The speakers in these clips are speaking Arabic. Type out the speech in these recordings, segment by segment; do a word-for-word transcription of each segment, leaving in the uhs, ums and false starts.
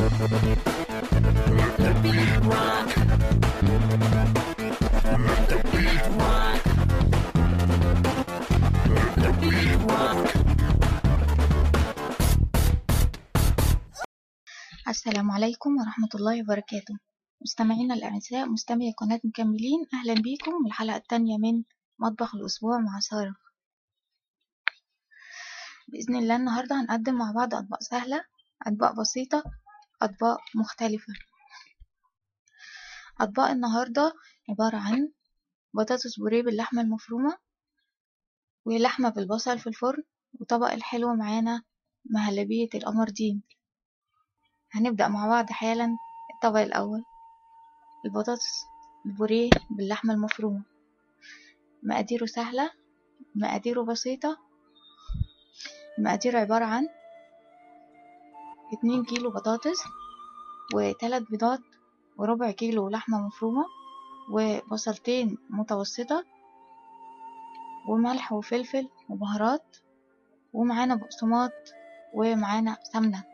السلام عليكم ورحمة الله وبركاته. مستمعينا الأعزاء، مستمعي قناة مكملين، أهلا بيكم الحلقة الثانية من مطبخ الأسبوع مع سارة. بإذن الله النهاردة هنقدم مع بعض أطباق سهلة، أطباق بسيطة، أطباق مختلفة. أطباق النهاردة عبارة عن بطاطس بوريه باللحمة المفرومة، ولحمة بالبصل في الفرن، وطبق الحلو معانا مهلبية القمردين. هنبدأ مع بعض حالا. الطبق الأول البطاطس البوريه باللحمة المفرومة. مقاديره سهلة، مقاديره بسيطة. المقادير عبارة عن اتنين كيلو بطاطس، وتلات بيضات، وربع كيلو لحمة مفرومة، وبصلتين متوسطة، وملح وفلفل وبهارات، ومعانا بقسماط، ومعانا سمنة.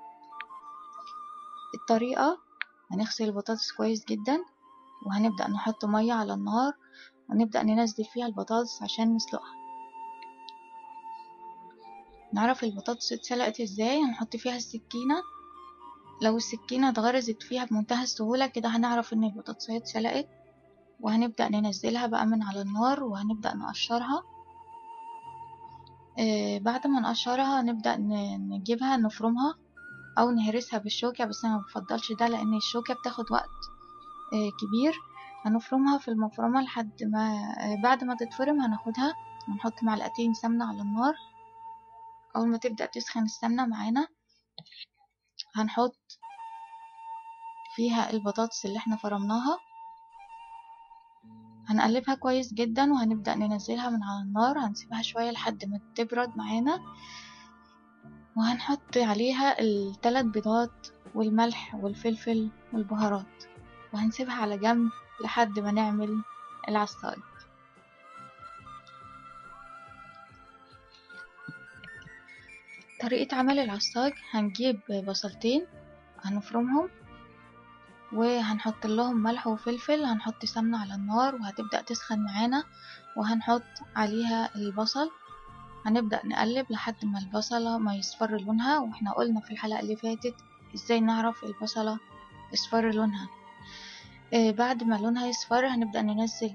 الطريقة: هنغسل البطاطس كويس جدا، وهنبدأ نحط مية على النار، ونبدأ ننزل فيها البطاطس عشان نسلقها. نعرف البطاطس اتسلقت ازاي؟ هنحط فيها السكينة، لو السكينة اتغرزت فيها بمنتهى السهولة كده هنعرف ان البطاطسية اتسلقت. وهنبدأ ننزلها بقى من على النار، وهنبدأ نقشرها. آه بعد ما نقشرها نبدأ نجيبها نفرمها او نهرسها بالشوكة، بس انا مبفضلش ده لان الشوكة بتاخد وقت آه كبير. هنفرمها في المفرمة لحد ما آه بعد ما تتفرم هناخدها ونحط معلقتين سمنة على النار. اول ما تبدأ تسخن السمنة معانا هنحط فيها البطاطس اللي احنا فرمناها، هنقلبها كويس جدا، وهنبدأ ننزلها من على النار. هنسيبها شوية لحد ما تبرد معانا، وهنحط عليها الثلاث بيضات والملح والفلفل والبهارات، وهنسيبها على جنب لحد ما نعمل العصاج. طريقة عمل العصاج: هنجيب بصلتين هنفرمهم، وهنحط لهم ملح وفلفل، هنحط سمنة على النار وهتبدأ تسخن معانا، وهنحط عليها البصل. هنبدأ نقلب لحد ما البصلة ما يصفر لونها، واحنا قلنا في الحلقة اللي فاتت ازاي نعرف البصلة يصفر لونها. آه بعد ما لونها يصفر هنبدأ ننزل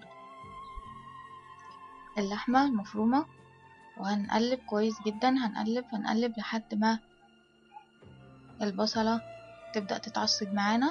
اللحمة المفرومة، وهنقلب كويس جدا. هنقلب هنقلب لحد ما البصلة تبدأ تتعصج معانا.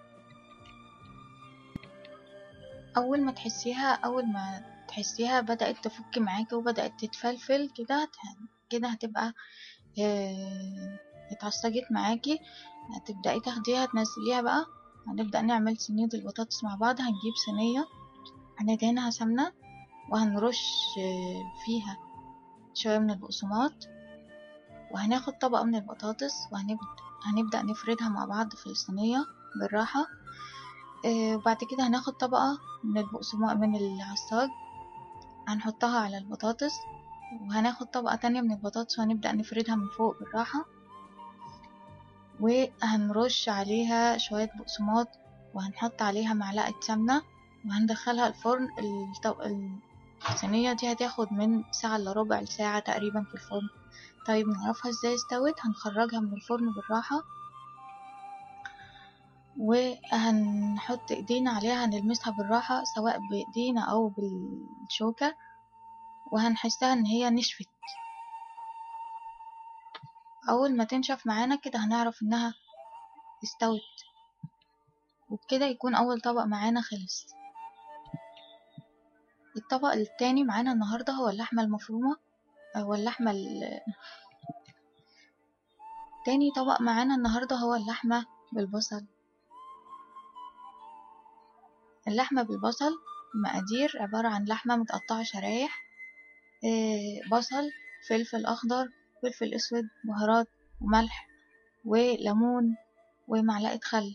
اول ما تحسيها اول ما تحسيها بدأت تفك معاكي وبدأت تتفلفل كده كده هتبقى اه اتعصجت معاكي. هتبدأي تاخديها تنزليها بقى. هنبدأ نعمل صينية البطاطس مع بعض. هنجيب صينية هندهنها سمنة، وهنرش فيها شوية من البقسماط، وهناخد طبقة من البطاطس، وهنبدأ نفردها مع بعض في الصينية بالراحة. وبعد كده هناخد طبقة من البقسماط من العصاج هنحطها على البطاطس، وهناخد طبقة تانية من البطاطس وهنبدأ نفردها من فوق بالراحة، وهنرش عليها شوية بقسماط، وهنحط عليها معلقة سمنة، وهندخلها الفرن. الصينية دي هتاخد من ساعة الا ربع لساعة تقريبا في الفرن. طيب نعرفها ازاي استوت؟ هنخرجها من الفرن بالراحة، وهنحط ايدينا عليها، هنلمسها بالراحة سواء بايدينا او بالشوكة، وهنحسها ان هي نشفت. اول ما تنشف معانا كده هنعرف انها استوت، وبكده يكون اول طبق معانا خلص. الطبق التاني معانا النهاردة هو اللحمة المفرومة، هو اللحمة ال... تاني طبق معانا النهاردة هو اللحمة بالبصل. اللحمة بالبصل مقادير عبارة عن لحمة متقطعة شرايح، بصل، فلفل أخضر، فلفل أسود، بهارات، وملح، وليمون، ومعلقة خل.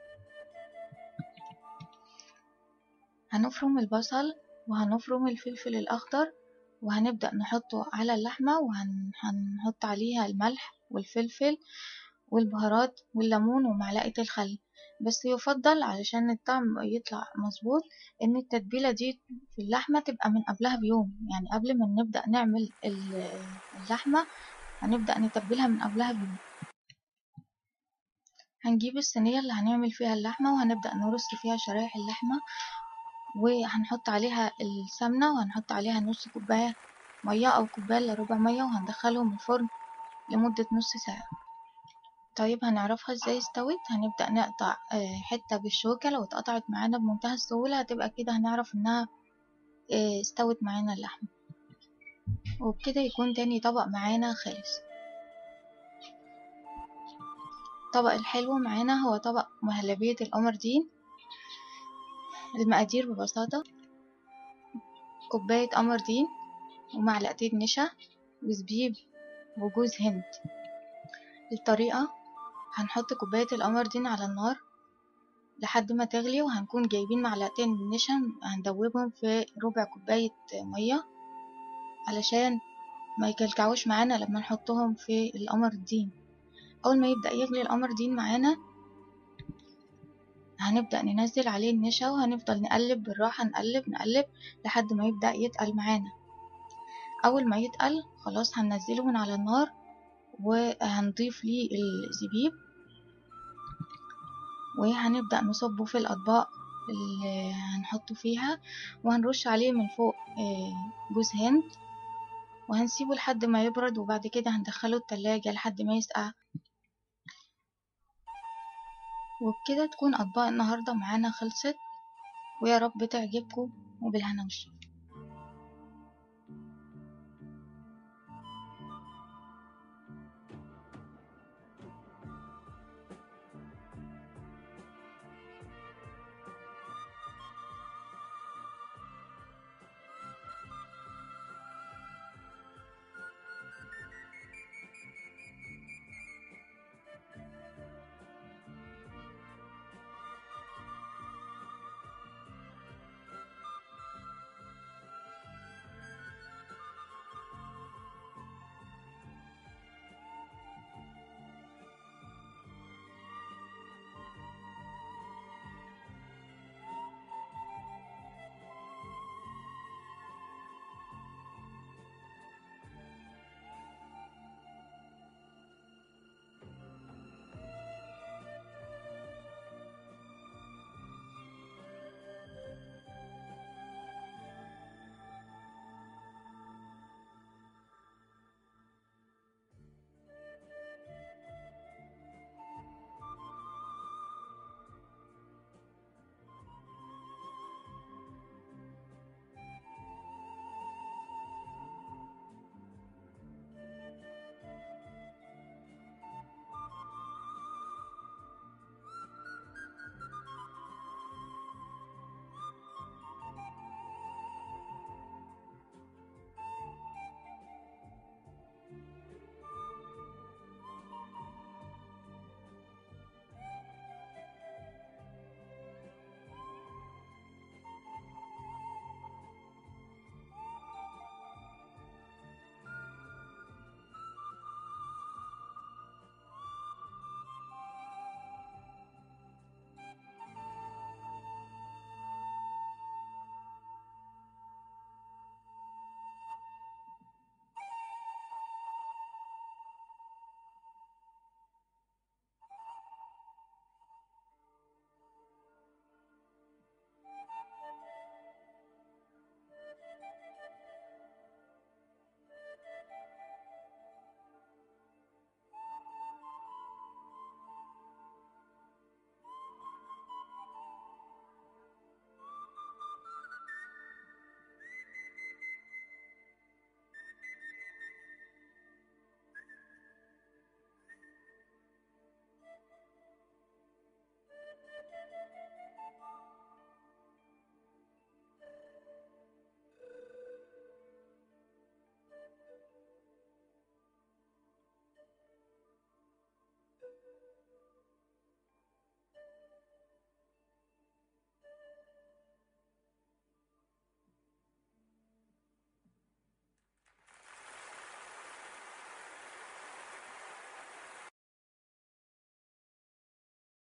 هنفرم البصل وهنفرم الفلفل الأخضر، وهنبدأ نحطه على اللحمة، وهنحط عليها الملح والفلفل، والبهارات والليمون ومعلقة الخل. بس يفضل علشان الطعم يطلع مظبوط ان التتبيلة دي في اللحمة تبقى من قبلها بيوم، يعني قبل ما نبدأ نعمل ال- اللحمة هنبدأ نتبلها من قبلها بيوم. هنجيب الصينية اللي هنعمل فيها اللحمة وهنبدأ نرص فيها شرايح اللحمة، وهنحط عليها السمنة وهنحط عليها نص كوباية مية أو كوباية إلا ربع مية، وهندخلهم الفرن لمدة نص ساعة. طيب هنعرفها ازاي استوت؟ هنبدأ نقطع آه، حتة بالشوكة، لو اتقطعت معانا بمنتهى السهولة هتبقى كده هنعرف انها آه، استوت معانا اللحمة. وبكده يكون تاني طبق معانا خلص. الطبق الحلو معانا هو طبق مهلبية القمردين. المقادير ببساطة: كوباية قمردين ومعلقتين نشا وزبيب وجوز هند. الطريقة: هنحط كوباية القمردين على النار لحد ما تغلي، وهنكون جايبين معلقتين من النشا هندوبهم في ربع كوباية مية علشان ما يكلكعوش معانا لما نحطهم في القمردين. اول ما يبدأ يغلي القمردين معانا هنبدأ ننزل عليه النشا، وهنفضل نقلب بالراحة، نقلب نقلب لحد ما يبدأ يتقل معانا. اول ما يتقل خلاص هننزله من على النار، وهنضيف ليه الزبيب، وهنبدأ نصبه في الأطباق اللي هنحطه فيها، وهنرش عليه من فوق جوز هند، وهنسيبه لحد ما يبرد، وبعد كده هندخله التلاجة لحد ما يسقع. وبكده تكون أطباق النهاردة معانا خلصت، ويا رب تعجبكم، وبالهنا والشفا.